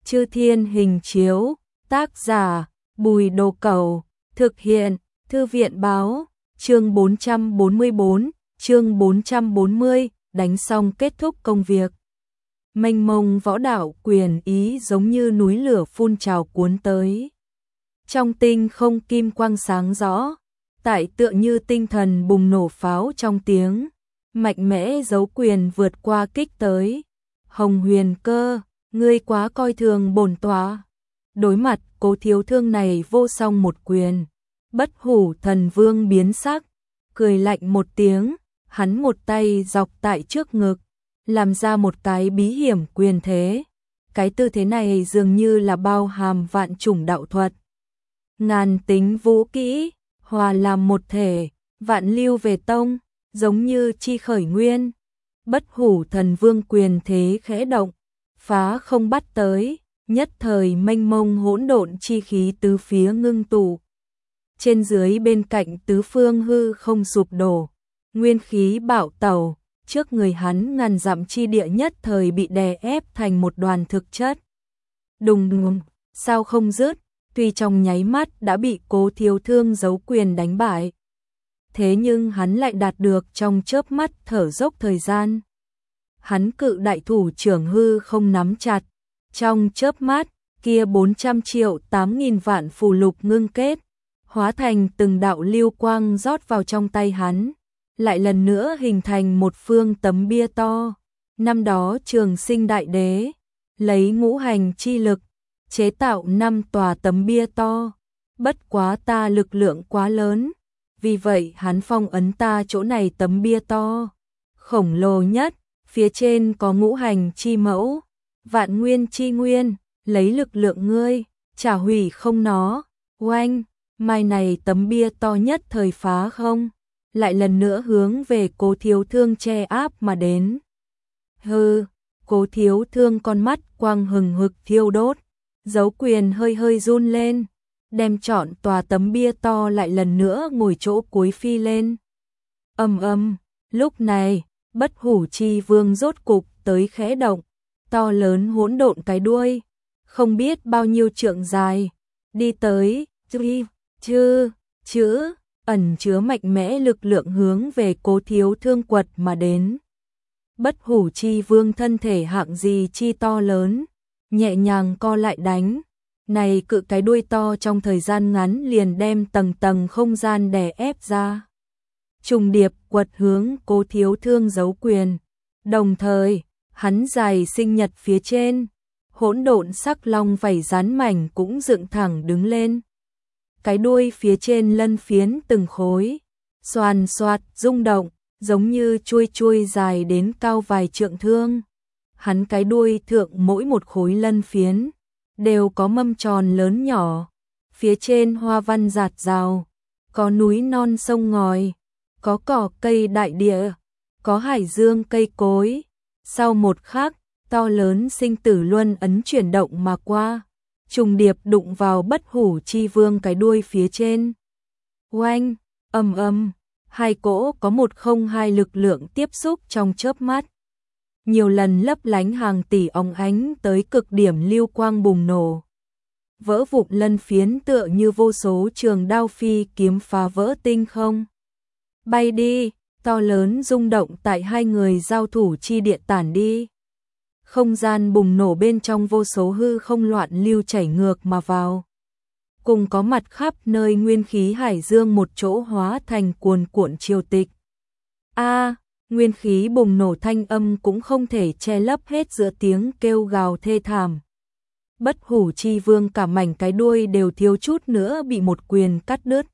Chư Thiên Hình Chiếu, tác giả Bùi Đồ Cẩu, thực hiện Thư viện báo, chương 444, chương 440, đánh xong kết thúc công việc. Mênh mông võ đạo quyền ý giống như núi lửa phun trào cuốn tới. Trong tinh không kim quang sáng rõ, tại tựa như tinh thần bùng nổ pháo trong tiếng, mạnh mẽ giấu quyền vượt qua kích tới. Hồng Huyền Cơ, ngươi quá coi thường bổn tọa. Đối mặt Cố Thiếu Thương này vô song một quyền, Bất Hủ Thần Vương biến sắc, cười lạnh một tiếng, hắn một tay dọc tại trước ngực, làm ra một cái bí hiểm quyền thế. Cái tư thế này dường như là bao hàm vạn chủng đạo thuật, ngàn tính vũ kỹ, hòa làm một thể, vạn lưu về tông, giống như chi khởi nguyên. Bất Hủ Thần Vương quyền thế khẽ động, phá không bắt tới, nhất thời mênh mông hỗn độn chi khí tứ phía ngưng tụ. Trên dưới bên cạnh tứ phương hư không sụp đổ, nguyên khí bạo tẩu, trước người hắn ngàn dặm chi địa nhất thời bị đè ép thành một đoàn thực chất. Đùng đùng, sao không dứt, tuy trong nháy mắt đã bị Cố Thiếu Thương giấu quyền đánh bại. Thế nhưng hắn lại đạt được trong chớp mắt thở dốc thời gian. Hắn cự đại thủ trưởng hư không nắm chặt, trong chớp mắt, kia 400 triệu 8.000 vạn phù lục ngưng kết, hóa thành từng đạo lưu quang rót vào trong tay hắn, lại lần nữa hình thành một phương tấm bia to. Năm đó Trường Sinh Đại Đế lấy ngũ hành chi lực chế tạo 5 tòa tấm bia to, bất quá ta lực lượng quá lớn, vì vậy hắn phong ấn ta chỗ này tấm bia to, khổng lồ nhất, phía trên có ngũ hành chi mẫu, vạn nguyên chi nguyên, lấy lực lượng ngươi, trả hủy không nó. Oanh, mai này tấm bia to nhất thời phá không, lại lần nữa hướng về Cố Thiếu Thương che áp mà đến. Hừ, Cố Thiếu Thương con mắt quang hừng hực thiêu đốt, dấu quyền hơi hơi run lên, đem trọn tòa tấm bia to lại lần nữa ngồi chỗ cuối phi lên. Lúc này, Bất Hủ Chi Vương rốt cục tới khẽ động, to lớn hỗn độn cái đuôi, không biết bao nhiêu trượng dài, đi tới, chữ, ẩn chứa mạnh mẽ lực lượng hướng về Cố Thiếu Thương quật mà đến. Bất Hủ Chi Vương thân thể hạng gì chi to lớn, nhẹ nhàng co lại đánh. Này cự cái đuôi to trong thời gian ngắn liền đem tầng tầng không gian đè ép ra. Trùng điệp quật hướng Cố Thiếu Thương giấu quyền. Đồng thời, hắn dài sinh nhật phía trên, hỗn độn sắc long vảy rắn mảnh cũng dựng thẳng đứng lên. Cái đuôi phía trên lân phiến từng khối, xoàn xoạt rung động, giống như chuôi dài đến cao vài trượng thương. Hắn cái đuôi thượng mỗi một khối lân phiến đều có mâm tròn lớn nhỏ, phía trên hoa văn rạt rào, có núi non sông ngòi, có cỏ cây đại địa, có hải dương cây cối. Sau một khắc, to lớn sinh tử luân ấn chuyển động mà qua, trùng điệp đụng vào Bất Hủ Chi Vương cái đuôi phía trên. Oanh, hai cỗ có 102 lực lượng tiếp xúc trong chớp mắt. Nhiều lần lấp lánh hàng tỷ óng ánh tới cực điểm lưu quang bùng nổ. Vỡ vụn lân phiến tựa như vô số trường đao phi kiếm phá vỡ tinh không. Bay đi, to lớn rung động tại hai người giao thủ chi địa tản đi. Không gian bùng nổ bên trong vô số hư không loạn lưu chảy ngược mà vào. Cùng có mặt khắp nơi nguyên khí hải dương một chỗ hóa thành cuồn cuộn triều tịch. Nguyên khí bùng nổ thanh âm cũng không thể che lấp hết giữa tiếng kêu gào thê thảm. Bất Hủ Chi Vương cả mảnh cái đuôi đều thiếu chút nữa bị một quyền cắt đứt.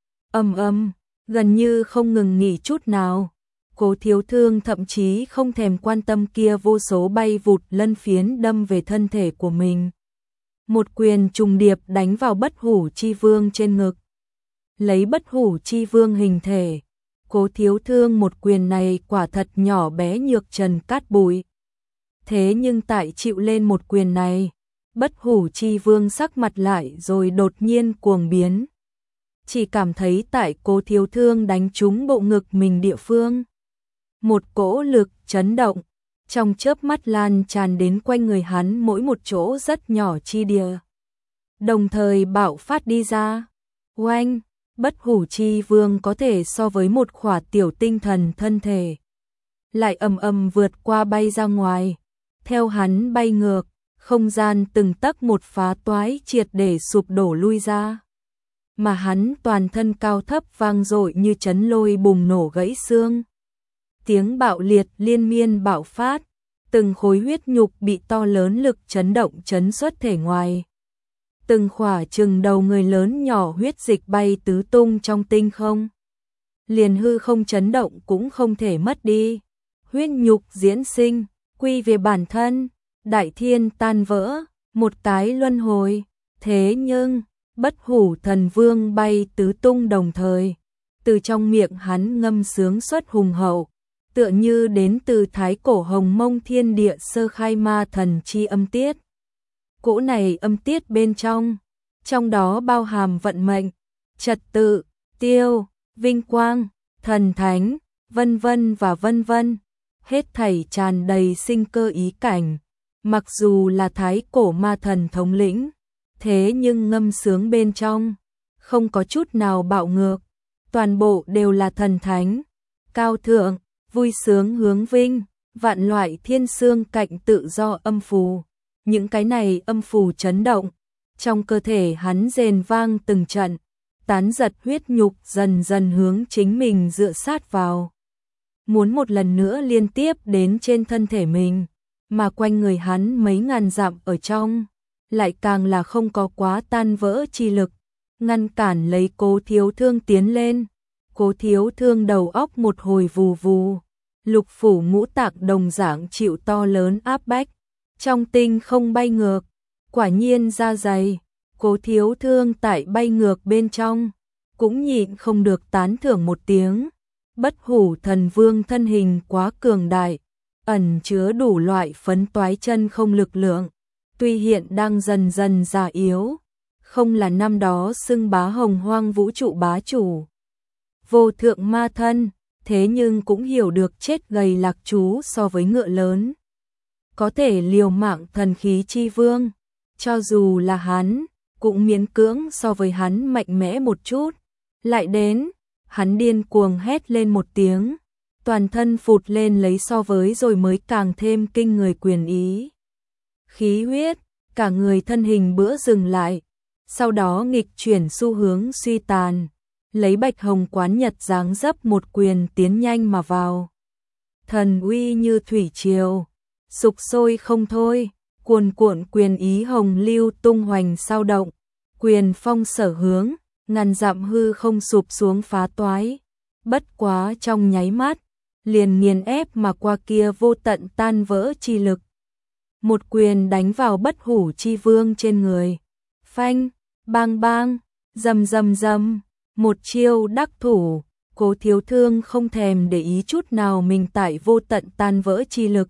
Gần như không ngừng nghỉ chút nào. Cố Thiếu Thương thậm chí không thèm quan tâm kia vô số bay vụt lân phiến đâm về thân thể của mình. Một quyền trùng điệp đánh vào Bất Hủ Chi Vương trên ngực. Lấy Bất Hủ Chi Vương hình thể, Cố Thiếu Thương một quyền này quả thật nhỏ bé nhược trần cát bụi. Thế nhưng tại chịu lên một quyền này, Bất Hủ Chi Vương sắc mặt lại rồi đột nhiên cuồng biến. Chỉ cảm thấy tại Cố Thiếu Thương đánh trúng bộ ngực mình địa phương. Một cỗ lực chấn động, trong chớp mắt lan tràn đến quanh người hắn mỗi một chỗ rất nhỏ chi địa. Đồng thời bạo phát đi ra. Oanh, Bất Hủ Chi Vương có thể so với một khỏa tiểu tinh thần thân thể. Lại ầm ầm vượt qua bay ra ngoài. Theo hắn bay ngược, không gian từng tấc một phá toái triệt để sụp đổ lui ra. Mà hắn toàn thân cao thấp vang dội như chấn lôi bùng nổ gãy xương. Tiếng bạo liệt liên miên bạo phát, từng khối huyết nhục bị to lớn lực chấn động chấn xuất thể ngoài. Từng khỏa chừng đầu người lớn nhỏ huyết dịch bay tứ tung trong tinh không. Liền hư không chấn động cũng không thể mất đi. Huyết nhục diễn sinh, quy về bản thân, đại thiên tan vỡ, một tái luân hồi. Thế nhưng, Bất Hủ Thần Vương bay tứ tung đồng thời. Từ trong miệng hắn ngâm sướng xuất hùng hậu, tựa như đến từ thái cổ hồng mông thiên địa sơ khai ma thần chi âm tiết. Cỗ này âm tiết bên trong đó bao hàm vận mệnh, trật tự, tiêu, vinh quang, thần thánh, vân vân và vân vân, hết thảy tràn đầy sinh cơ ý cảnh. Mặc dù là thái cổ ma thần thống lĩnh, thế nhưng ngâm sướng bên trong không có chút nào bạo ngược, toàn bộ đều là thần thánh, cao thượng, vui sướng hướng vinh, vạn loại thiên xương cạnh tự do âm phù. Những cái này âm phù chấn động, trong cơ thể hắn rền vang từng trận, tán giật huyết nhục dần dần hướng chính mình dựa sát vào. Muốn một lần nữa liên tiếp đến trên thân thể mình, mà quanh người hắn mấy ngàn dặm ở trong, lại càng là không có quá tan vỡ chi lực, ngăn cản lấy Cố Thiếu Thương tiến lên. Cố Thiếu Thương đầu óc một hồi vù vù, lục phủ ngũ tạng đồng dạng chịu to lớn áp bách. Trong tinh không bay ngược, quả nhiên da dày, Cố Thiếu Thương tại bay ngược bên trong, cũng nhịn không được tán thưởng một tiếng. Bất Hủ Thần Vương thân hình quá cường đại, ẩn chứa đủ loại phấn toái chân không lực lượng, tuy hiện đang dần dần già yếu, không là năm đó xưng bá hồng hoang vũ trụ bá chủ. Vô thượng ma thân, thế nhưng cũng hiểu được chết gầy lạc chú so với ngựa lớn. Có thể liều mạng thần khí chi vương, cho dù là hắn, cũng miễn cưỡng so với hắn mạnh mẽ một chút. Lại đến, hắn điên cuồng hét lên một tiếng, toàn thân phụt lên lấy so với rồi mới càng thêm kinh người quyền ý. Khí huyết, cả người thân hình bữa dừng lại, sau đó nghịch chuyển xu hướng suy tàn, lấy Bạch Hồng Quán Nhật dáng dấp một quyền tiến nhanh mà vào. Thần uy như thủy triều, sục sôi không thôi, cuồn cuộn quyền ý hồng lưu tung hoành sao động, quyền phong sở hướng, ngàn dặm hư không sụp xuống phá toái. Bất quá trong nháy mắt, liền nghiền ép mà qua kia vô tận tan vỡ chi lực. Một quyền đánh vào Bất Hủ Chi Vương trên người. Phanh, bang bang, rầm rầm rầm, một chiêu đắc thủ. Cố Thiếu Thương không thèm để ý chút nào mình tại vô tận tan vỡ chi lực,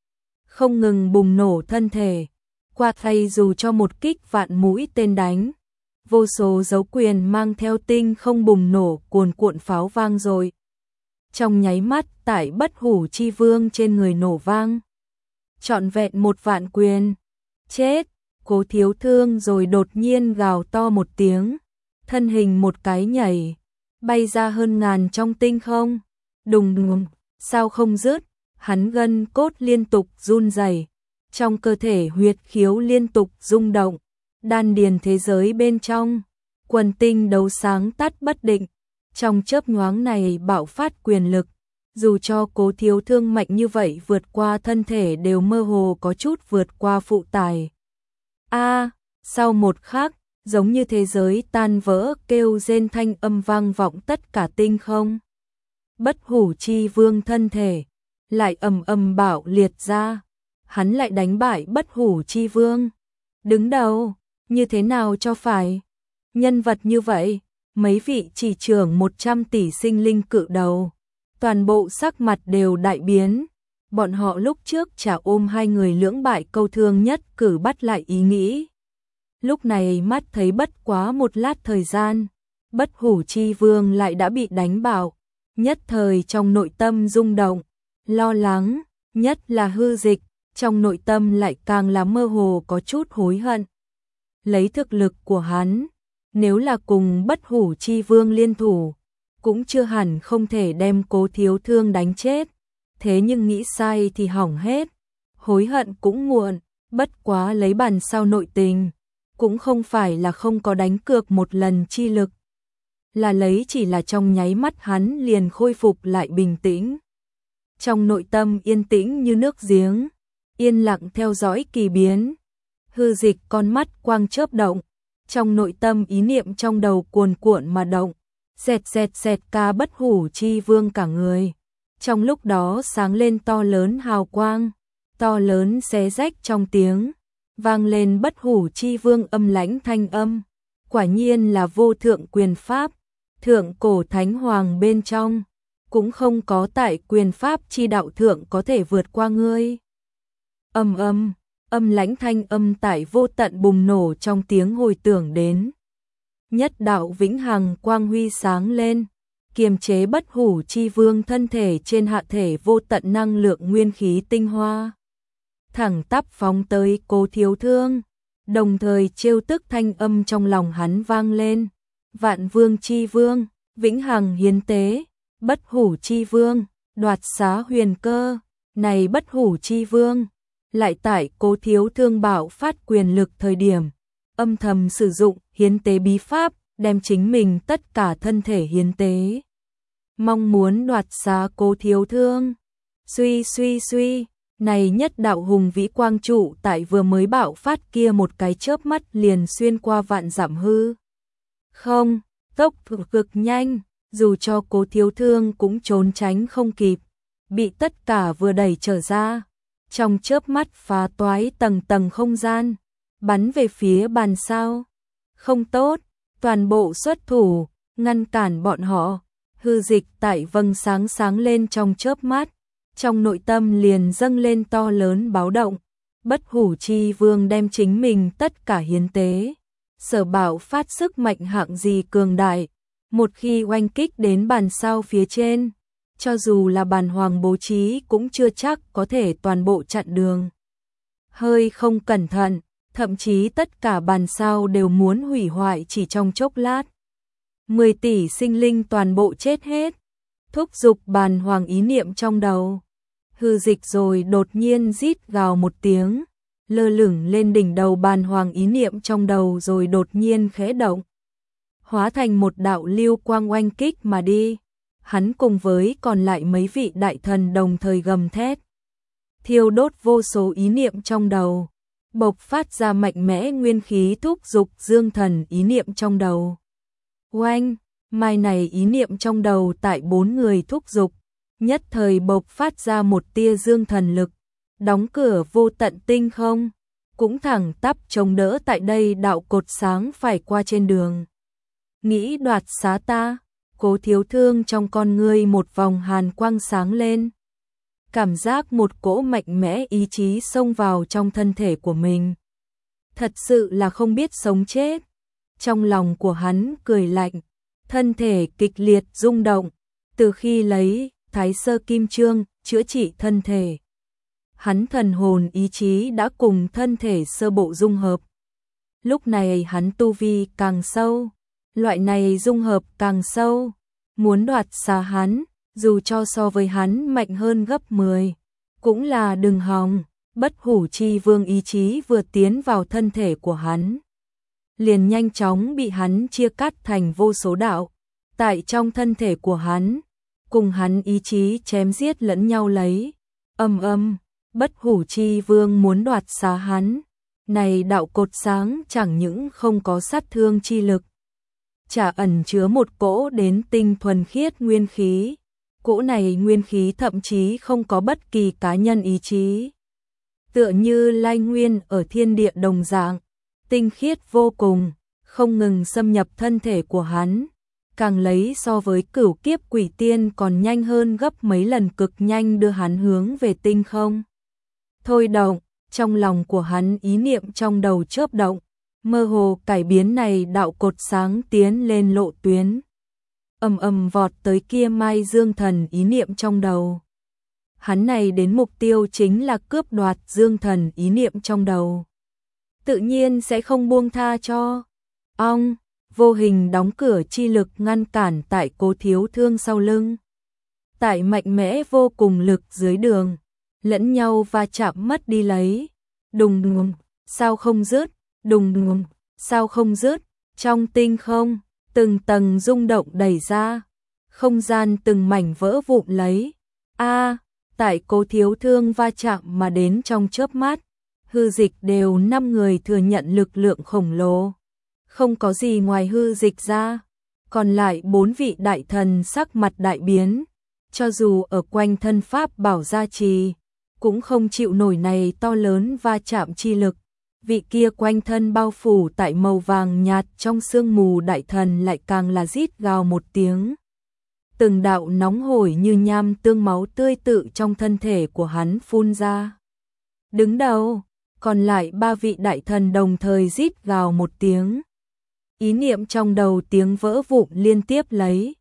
không ngừng bùng nổ thân thể, qua thay dù cho một kích vạn mũi tên đánh. Vô số dấu quyền mang theo tinh không bùng nổ cuồn cuộn pháo vang rồi. Trong nháy mắt tại Bất Hủ Chi Vương trên người nổ vang. Trọn vẹn 1.000.000 quyền. Chết, Cố Thiếu Thương rồi đột nhiên gào to một tiếng. Thân hình một cái nhảy, bay ra hơn ngàn trong tinh không. Đùng đùng, sao không dứt, hắn gân cốt liên tục run rẩy, trong cơ thể huyết khiếu liên tục rung động, đan điền thế giới bên trong, quần tinh đấu sáng tắt bất định, trong chớp nhoáng này bạo phát quyền lực, dù cho Cố Thiếu Thương mạnh như vậy vượt qua thân thể đều mơ hồ có chút vượt qua phụ tải. Sau một khắc, giống như thế giới tan vỡ kêu rên thanh âm vang vọng tất cả tinh không. Bất Hủ Chi Vương thân thể lại ầm ầm bạo liệt ra, hắn lại đánh bại Bất Hủ Chi Vương. Đứng đầu, như thế nào cho phải? Nhân vật như vậy, mấy vị chỉ trưởng 100 tỷ sinh linh cự đầu, toàn bộ sắc mặt đều đại biến. Bọn họ lúc trước chả ôm hai người lưỡng bại câu thương nhất cử bắt lại ý nghĩ. Lúc này mắt thấy bất quá một lát thời gian, Bất Hủ Chi Vương lại đã bị đánh bạo, nhất thời trong nội tâm rung động, lo lắng, Nhất là Hư Dịch, trong nội tâm lại càng là mơ hồ có chút hối hận. Lấy thực lực của hắn, nếu là cùng Bất Hủ Chi Vương liên thủ, cũng chưa hẳn không thể đem Cố Thiếu Thương đánh chết. Thế nhưng nghĩ sai thì hỏng hết, hối hận cũng muộn, bất quá lấy bàn sau nội tình, cũng không phải là không có đánh cược một lần chi lực. Là lấy chỉ là trong nháy mắt hắn liền khôi phục lại bình tĩnh. Trong nội tâm yên tĩnh như nước giếng, yên lặng theo dõi kỳ biến. Hư Dịch con mắt quang chớp động, trong nội tâm ý niệm trong đầu cuồn cuộn mà động, xẹt ca Bất Hủ Chi Vương cả người. Trong lúc đó sáng lên to lớn hào quang, to lớn xé rách trong tiếng, vang lên Bất Hủ Chi Vương âm lãnh thanh âm. Quả nhiên là vô thượng quyền pháp, thượng cổ thánh hoàng bên trong, cũng không có tại quyền pháp chi đạo thượng có thể vượt qua ngươi. Âm lãnh thanh âm tại vô tận bùng nổ trong tiếng hồi tưởng đến. Nhất đạo vĩnh hằng quang huy sáng lên, kiềm chế Bất Hủ Chi Vương thân thể trên hạ thể vô tận năng lượng nguyên khí tinh hoa. Thẳng tắp phóng tới Cố Thiếu Thương, đồng thời trêu tức thanh âm trong lòng hắn vang lên. Vạn Vương Chi Vương, vĩnh hằng hiến tế, Bất Hủ Chi Vương, đoạt xá huyền cơ. Này Bất Hủ Chi Vương, lại tại Cố Thiếu Thương bạo phát quyền lực thời điểm, âm thầm sử dụng hiến tế bí pháp, đem chính mình tất cả thân thể hiến tế. Mong muốn đoạt xá Cố Thiếu Thương. Suy, này nhất đạo hùng vĩ quang trụ tại vừa mới bạo phát kia một cái chớp mắt liền xuyên qua vạn dặm hư. Không, tốc độ cực nhanh, dù cho Cố Thiếu Thương cũng trốn tránh không kịp, bị tất cả vừa đẩy trở ra. Trong chớp mắt phá toái tầng tầng không gian, bắn về phía bàn sao. Không tốt, toàn bộ xuất thủ, ngăn cản bọn họ. Hư Dịch tại vầng sáng sáng lên trong chớp mắt, trong nội tâm liền dâng lên to lớn báo động. Bất Hủ Chi Vương đem chính mình tất cả hiến tế, sở bảo phát sức mạnh hạng gì cường đại, một khi oanh kích đến bàn sao phía trên, cho dù là bàn hoàng bố trí cũng chưa chắc có thể toàn bộ chặn đường. Hơi không cẩn thận, thậm chí tất cả bàn sao đều muốn hủy hoại chỉ trong chốc lát. 10 tỷ sinh linh toàn bộ chết hết. Thúc giục bàn hoàng ý niệm trong đầu. Hư Dịch rồi đột nhiên rít gào một tiếng, lơ lửng lên đỉnh đầu bàn hoàng ý niệm trong đầu rồi đột nhiên khẽ động, hóa thành một đạo lưu quang oanh kích mà đi. Hắn cùng với còn lại mấy vị đại thần đồng thời gầm thét, thiêu đốt vô số ý niệm trong đầu, bộc phát ra mạnh mẽ nguyên khí thúc giục dương thần ý niệm trong đầu. Oanh, mai này ý niệm trong đầu tại 4 người thúc giục, nhất thời bộc phát ra một tia dương thần lực, đóng cửa vô tận tinh không, cũng thẳng tắp chống đỡ tại đây đạo cột sáng phải qua trên đường. Nghĩ đoạt xá ta? Cố Thiếu Thương trong con ngươi một vòng hàn quang sáng lên. Cảm giác một cỗ mạnh mẽ ý chí xông vào trong thân thể của mình. Thật sự là không biết sống chết. Trong lòng của hắn cười lạnh, thân thể kịch liệt rung động. Từ khi lấy Thái Sơ Kim Chương chữa trị thân thể, hắn thần hồn ý chí đã cùng thân thể sơ bộ dung hợp. Lúc này hắn tu vi càng sâu, loại này dung hợp càng sâu, muốn đoạt xá hắn, dù cho so với hắn mạnh hơn gấp 10, cũng là đừng hòng. Bất Hủ Chi Vương ý chí vừa tiến vào thân thể của hắn, liền nhanh chóng bị hắn chia cắt thành vô số đạo, tại trong thân thể của hắn, cùng hắn ý chí chém giết lẫn nhau lấy. Bất Hủ Chi Vương muốn đoạt xá hắn, này đạo cột sáng chẳng những không có sát thương chi lực, chả ẩn chứa một cỗ đến tinh thuần khiết nguyên khí, cỗ này nguyên khí thậm chí không có bất kỳ cá nhân ý chí, tựa như lai nguyên ở thiên địa đồng dạng, tinh khiết vô cùng, không ngừng xâm nhập thân thể của hắn, càng lấy so với cửu kiếp quỷ tiên còn nhanh hơn gấp mấy lần, cực nhanh đưa hắn hướng về tinh không. Thôi động, trong lòng của hắn ý niệm trong đầu chớp động, mơ hồ cải biến này đạo cột sáng tiến lên lộ tuyến. Vọt tới kia mai dương thần ý niệm trong đầu. hắn này đến mục tiêu chính là cướp đoạt Dương Thần ý niệm trong đầu. Tự nhiên sẽ không buông tha cho. Ong, vô hình đóng cửa chi lực ngăn cản tại Cố Thiếu Thương sau lưng. Tại mạnh mẽ vô cùng lực dưới đường, lẫn nhau va chạm mất đi lấy. Đùng đùng, sao không dứt, đùng đùng, sao không dứt, trong tinh không, từng tầng rung động đẩy ra, không gian từng mảnh vỡ vụn lấy. Tại Cố Thiếu Thương va chạm mà đến trong chớp mắt, hư dịch đều 5 người thừa nhận lực lượng khổng lồ. Không có gì ngoài hư dịch ra, còn lại 4 vị đại thần sắc mặt đại biến, cho dù ở quanh thân pháp bảo gia trì, cũng không chịu nổi này to lớn va chạm chi lực. Vị kia quanh thân bao phủ tại màu vàng nhạt trong sương mù đại thần lại càng là rít gào một tiếng. Từng đạo nóng hổi như nham tương máu tươi tự trong thân thể của hắn phun ra. Đứng đầu, còn lại 3 vị đại thần đồng thời rít gào một tiếng. Ý niệm trong đầu tiếng vỡ vụn liên tiếp lấy.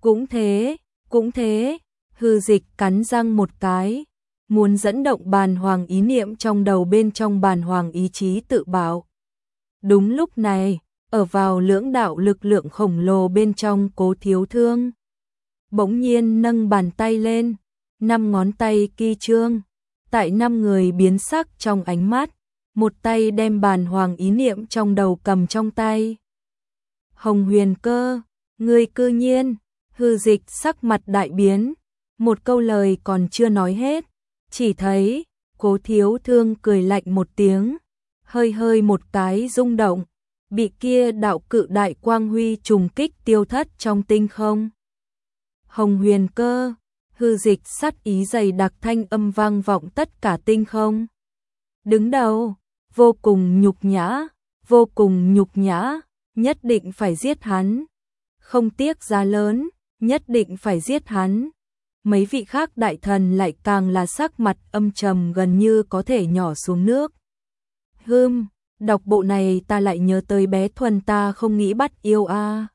Cũng thế, hư dịch cắn răng một cái, muốn dẫn động bàn hoàng ý niệm trong đầu bên trong bàn hoàng ý chí tự bảo. Đúng lúc này, ở vào lưỡng đạo lực lượng khổng lồ bên trong Cố Thiếu Thương, bỗng nhiên nâng bàn tay lên, 5 ngón tay ki chương, tại 5 người biến sắc trong ánh mắt, một tay đem bàn hoàng ý niệm trong đầu cầm trong tay. Hồng Huyền Cơ, ngươi cư nhiên, hư dịch sắc mặt đại biến, một câu lời còn chưa nói hết, chỉ thấy Cố Thiếu Thương cười lạnh một tiếng, hơi một cái rung động, bị kia đạo cự đại quang huy trùng kích tiêu thất trong tinh không. Hồng Huyền Cơ, hư dịch sát ý dày đặc thanh âm vang vọng tất cả tinh không. Đứng đầu, vô cùng nhục nhã, nhất định phải giết hắn. Không tiếc giá lớn, nhất định phải giết hắn. Mấy vị khác đại thần lại càng là sắc mặt âm trầm gần như có thể nhỏ xuống nước. Đọc bộ này ta lại nhớ tới bé Thuần ta không nghĩ bắt yêu a.